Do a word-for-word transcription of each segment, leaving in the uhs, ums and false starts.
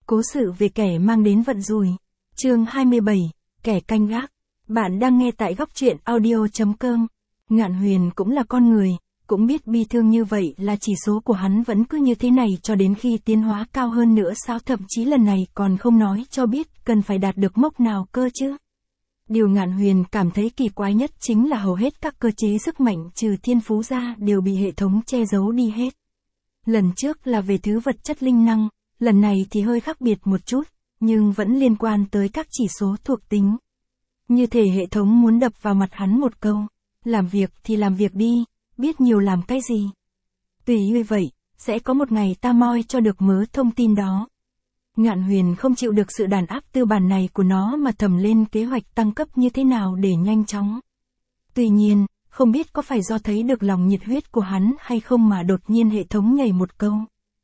Cố sự về kẻ mang đến vận rủi. Chương hai mươi bảy, kẻ canh gác. Bạn đang nghe tại góc truyện audio chấm com. Ngạn Huyền cũng là con người, cũng biết bi thương như vậy là chỉ số của hắn vẫn cứ như thế này cho đến khi tiến hóa cao hơn nữa sao, thậm chí lần này còn không nói cho biết cần phải đạt được mốc nào cơ chứ. Điều Ngạn Huyền cảm thấy kỳ quái nhất chính là hầu hết các cơ chế sức mạnh trừ thiên phú ra đều bị hệ thống che giấu đi hết. Lần trước là về thứ vật chất linh năng, lần này thì hơi khác biệt một chút, nhưng vẫn liên quan tới các chỉ số thuộc tính. Như thể hệ thống muốn đập vào mặt hắn một câu, làm việc thì làm việc đi, biết nhiều làm cái gì. Tùy như vậy, sẽ có một ngày ta moi cho được mớ thông tin đó. Ngạn Huyền không chịu được sự đàn áp tư bản này của nó mà thầm lên kế hoạch tăng cấp như thế nào để nhanh chóng. Tuy nhiên, không biết có phải do thấy được lòng nhiệt huyết của hắn hay không mà đột nhiên hệ thống nhảy một câu.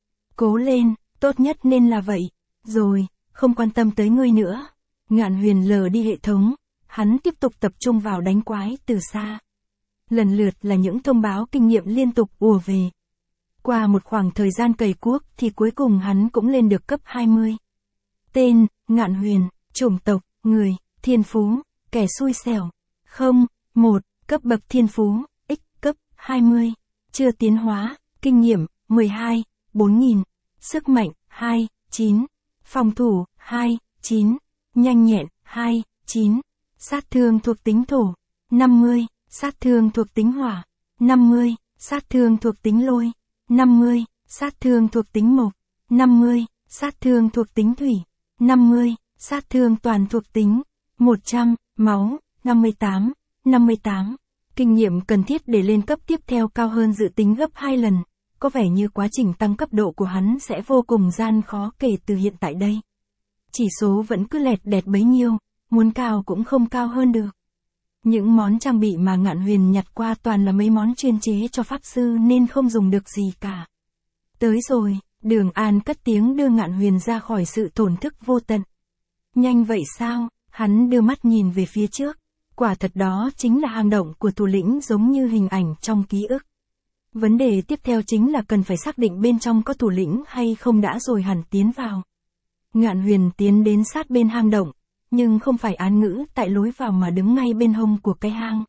Cố lên, tốt nhất nên là vậy. Rồi, không quan tâm tới ngươi nữa. Ngạn Huyền lờ đi hệ thống, hắn tiếp tục tập trung vào đánh quái từ xa. Lần lượt là những thông báo kinh nghiệm liên tục ùa về. Qua một khoảng thời gian cày cuốc thì cuối cùng hắn cũng lên được cấp hai mươi. Tên, Ngạn Huyền, chủng tộc, người, thiên phú, kẻ xui xẻo. Không, một, cấp bậc thiên phú, x cấp hai mươi. Chưa tiến hóa, kinh nghiệm, mười hai, bốn nghìn. Sức mạnh, hai, chín. Phòng thủ, hai, chín. Nhanh nhẹn, hai, chín. Sát thương thuộc tính thổ, năm mươi. Sát thương thuộc tính hỏa, năm mươi. Sát thương thuộc tính lôi, năm mươi. Sát thương thuộc tính mộc, năm mươi. Sát thương thuộc tính thủy, năm mươi. Sát thương toàn thuộc tính, một trăm. Máu, năm mươi tám. năm mươi tám. Kinh nghiệm cần thiết để lên cấp tiếp theo cao hơn dự tính gấp hai lần. Có vẻ như quá trình tăng cấp độ của hắn sẽ vô cùng gian khó kể từ hiện tại đây. Chỉ số vẫn cứ lẹt đẹt bấy nhiêu, muốn cao cũng không cao hơn được. Những món trang bị mà Ngạn Huyền nhặt qua toàn là mấy món chuyên chế cho pháp sư nên không dùng được gì cả. Tới rồi, Đường An cất tiếng đưa Ngạn Huyền ra khỏi sự thổn thức vô tận. Nhanh vậy sao? Hắn đưa mắt nhìn về phía trước. Quả thật đó chính là hang động của thủ lĩnh giống như hình ảnh trong ký ức. Vấn đề tiếp theo chính là cần phải xác định bên trong có thủ lĩnh hay không đã rồi hẳn tiến vào. Ngạn Huyền tiến đến sát bên hang động, nhưng không phải án ngữ tại lối vào mà đứng ngay bên hông của cái hang.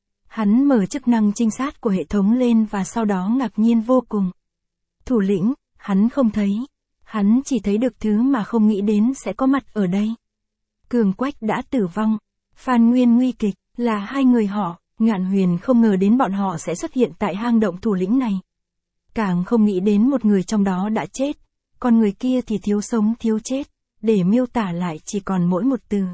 Hắn mở chức năng trinh sát của hệ thống lên và sau đó ngạc nhiên vô cùng. Thủ lĩnh, hắn không thấy. Hắn chỉ thấy được thứ mà không nghĩ đến sẽ có mặt ở đây. Cường Quách đã tử vong. Phan Nguyên nguy kịch, là hai người họ. Ngạn Huyền không ngờ đến bọn họ sẽ xuất hiện tại hang động thủ lĩnh này. Càng không nghĩ đến một người trong đó đã chết, còn người kia thì thiếu sống thiếu chết, để miêu tả lại chỉ còn mỗi một từ.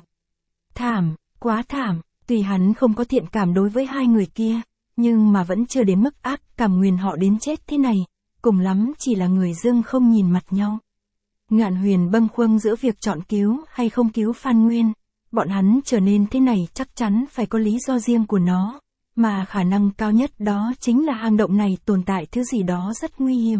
Thảm, quá thảm, tuy hắn không có thiện cảm đối với hai người kia, nhưng mà vẫn chưa đến mức ác cảm nguyền họ đến chết thế này, cùng lắm chỉ là người dưng không nhìn mặt nhau. Ngạn Huyền bâng khuâng giữa việc chọn cứu hay không cứu Phan Nguyên. Bọn hắn trở nên thế này chắc chắn phải có lý do riêng của nó, mà khả năng cao nhất đó chính là hang động này tồn tại thứ gì đó rất nguy hiểm.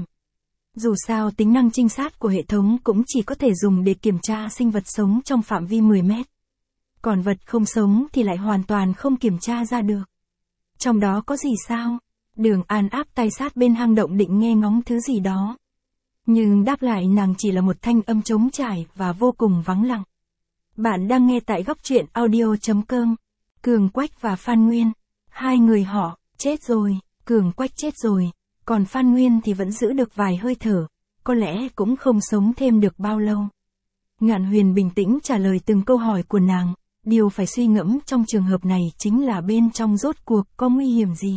Dù sao tính năng trinh sát của hệ thống cũng chỉ có thể dùng để kiểm tra sinh vật sống trong phạm vi mười mét. Còn vật không sống thì lại hoàn toàn không kiểm tra ra được. Trong đó có gì sao? Đường An áp tay sát bên hang động định nghe ngóng thứ gì đó. Nhưng đáp lại nàng chỉ là một thanh âm trống trải và vô cùng vắng lặng. Bạn đang nghe tại góc truyện audio chấm com. Cường Quách và Phan Nguyên. Hai người họ, chết rồi. Cường Quách chết rồi. Còn Phan Nguyên thì vẫn giữ được vài hơi thở. Có lẽ cũng không sống thêm được bao lâu. Ngạn Huyền bình tĩnh trả lời từng câu hỏi của nàng. Điều phải suy ngẫm trong trường hợp này chính là bên trong rốt cuộc có nguy hiểm gì.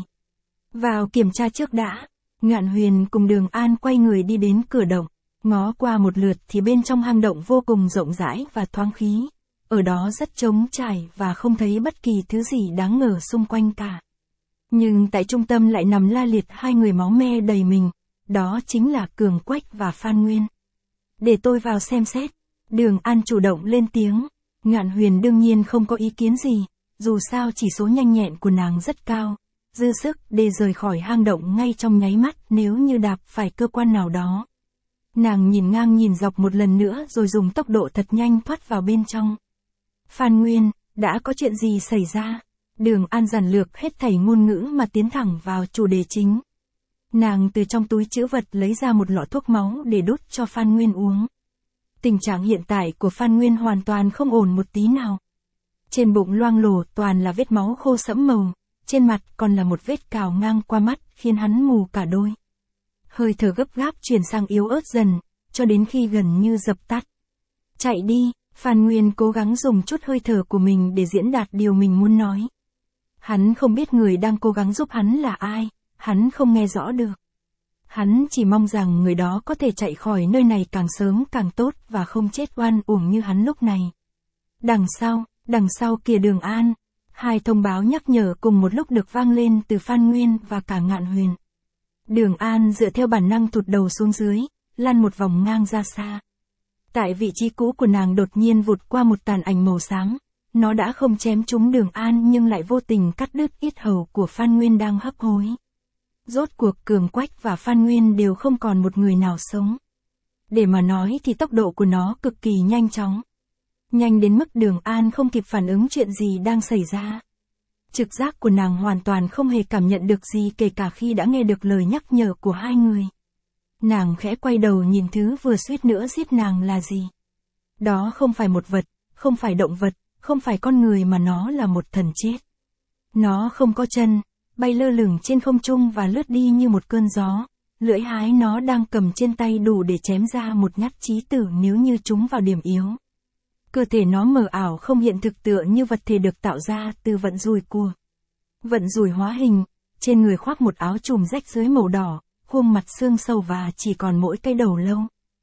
Vào kiểm tra trước đã. Ngạn Huyền cùng Đường An quay người đi đến cửa động. Ngó qua một lượt thì bên trong hang động vô cùng rộng rãi và thoáng khí. Ở đó rất trống trải và không thấy bất kỳ thứ gì đáng ngờ xung quanh cả. Nhưng tại trung tâm lại nằm la liệt hai người máu me đầy mình. Đó chính là Cường Quách và Phan Nguyên. Để tôi vào xem xét. Đường An chủ động lên tiếng. Ngạn Huyền đương nhiên không có ý kiến gì. Dù sao chỉ số nhanh nhẹn của nàng rất cao. Dư sức để rời khỏi hang động ngay trong nháy mắt nếu như đạp phải cơ quan nào đó. Nàng nhìn ngang nhìn dọc một lần nữa rồi dùng tốc độ thật nhanh thoát vào bên trong. Phan Nguyên, đã có chuyện gì xảy ra? Đường An giản lược hết thảy ngôn ngữ mà tiến thẳng vào chủ đề chính. Nàng từ trong túi trữ vật lấy ra một lọ thuốc máu để đút cho Phan Nguyên uống. Tình trạng hiện tại của Phan Nguyên hoàn toàn không ổn một tí nào. Trên bụng loang lổ toàn là vết máu khô sẫm màu, trên mặt còn là một vết cào ngang qua mắt khiến hắn mù cả đôi. Hơi thở gấp gáp chuyển sang yếu ớt dần, cho đến khi gần như dập tắt. Chạy đi, Phan Nguyên cố gắng dùng chút hơi thở của mình để diễn đạt điều mình muốn nói. Hắn không biết người đang cố gắng giúp hắn là ai, hắn không nghe rõ được. Hắn chỉ mong rằng người đó có thể chạy khỏi nơi này càng sớm càng tốt và không chết oan uổng như hắn lúc này. Đằng sau, đằng sau kìa Đường An. Hai thông báo nhắc nhở cùng một lúc được vang lên từ Phan Nguyên và cả Ngạn Huyền. Đường An dựa theo bản năng thụt đầu xuống dưới, lăn một vòng ngang ra xa. Tại vị trí cũ của nàng đột nhiên vụt qua một tàn ảnh màu xám. Nó đã không chém trúng Đường An nhưng lại vô tình cắt đứt yết hầu của Phan Nguyên đang hấp hối. Rốt cuộc Cường Quách và Phan Nguyên đều không còn một người nào sống. Để mà nói thì tốc độ của nó cực kỳ nhanh chóng. Nhanh đến mức Đường An không kịp phản ứng chuyện gì đang xảy ra. Trực giác của nàng hoàn toàn không hề cảm nhận được gì kể cả khi đã nghe được lời nhắc nhở của hai người. Nàng khẽ quay đầu nhìn thứ vừa suýt nữa giết nàng là gì. Đó không phải một vật, không phải động vật, không phải con người mà nó là một thần chết. Nó không có chân, bay lơ lửng trên không trung và lướt đi như một cơn gió. Lưỡi hái nó đang cầm trên tay đủ để chém ra một nhát chí tử nếu như trúng vào điểm yếu. Cơ thể nó mờ ảo không hiện thực tựa như vật thể được tạo ra từ vận rủi của. Vận rủi hóa hình, trên người khoác một áo trùm rách dưới màu đỏ, khuôn mặt xương sầu và chỉ còn mỗi cái đầu lâu.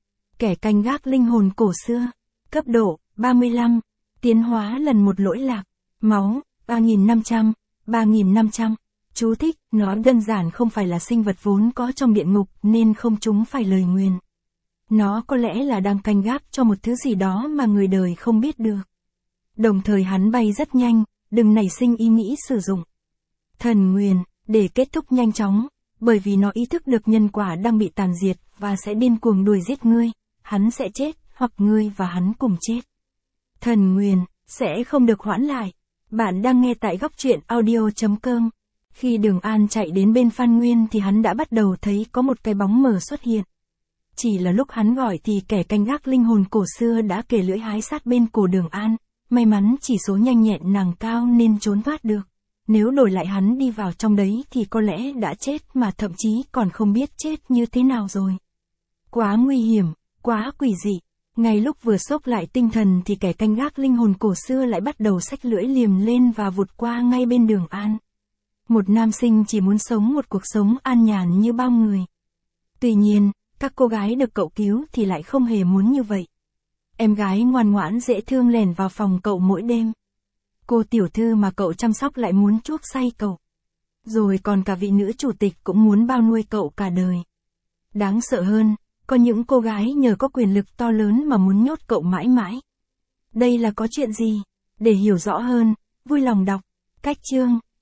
Kẻ canh gác linh hồn cổ xưa. Cấp độ, ba mươi lăm. Tiến hóa lần một lỗi lạc. Máu, ba nghìn năm trăm. ba nghìn năm trăm. Chú thích, nó đơn giản không phải là sinh vật vốn có trong địa ngục nên không chúng phải lời nguyền. Nó có lẽ là đang canh gác cho một thứ gì đó mà người đời không biết được. Đồng thời hắn bay rất nhanh, đừng nảy sinh ý nghĩ sử dụng thần nguyền, để kết thúc nhanh chóng, bởi vì nó ý thức được nhân quả đang bị tàn diệt và sẽ điên cuồng đuổi giết ngươi, hắn sẽ chết, hoặc ngươi và hắn cùng chết. Thần nguyền, sẽ không được hoãn lại. Bạn đang nghe tại góc truyện audio chấm com. Khi Đường An chạy đến bên Phan Nguyên thì hắn đã bắt đầu thấy có một cái bóng mờ xuất hiện. Chỉ là lúc hắn gọi thì kẻ canh gác linh hồn cổ xưa đã kề lưỡi hái sát bên cổ Đường An, may mắn chỉ số nhanh nhẹn nàng cao nên trốn thoát được. Nếu đổi lại hắn đi vào trong đấy thì có lẽ đã chết mà thậm chí còn không biết chết như thế nào rồi. Quá nguy hiểm, quá quỷ dị. Ngay lúc vừa xốc lại tinh thần thì kẻ canh gác linh hồn cổ xưa lại bắt đầu xách lưỡi liềm lên và vụt qua ngay bên Đường An. Một nam sinh chỉ muốn sống một cuộc sống an nhàn như bao người. Tuy nhiên, các cô gái được cậu cứu thì lại không hề muốn như vậy. Em gái ngoan ngoãn dễ thương lẻn vào phòng cậu mỗi đêm. Cô tiểu thư mà cậu chăm sóc lại muốn chuốc say cậu. Rồi còn cả vị nữ chủ tịch cũng muốn bao nuôi cậu cả đời. Đáng sợ hơn, có những cô gái nhờ có quyền lực to lớn mà muốn nhốt cậu mãi mãi. Đây là có chuyện gì? Để hiểu rõ hơn, vui lòng đọc cách chương.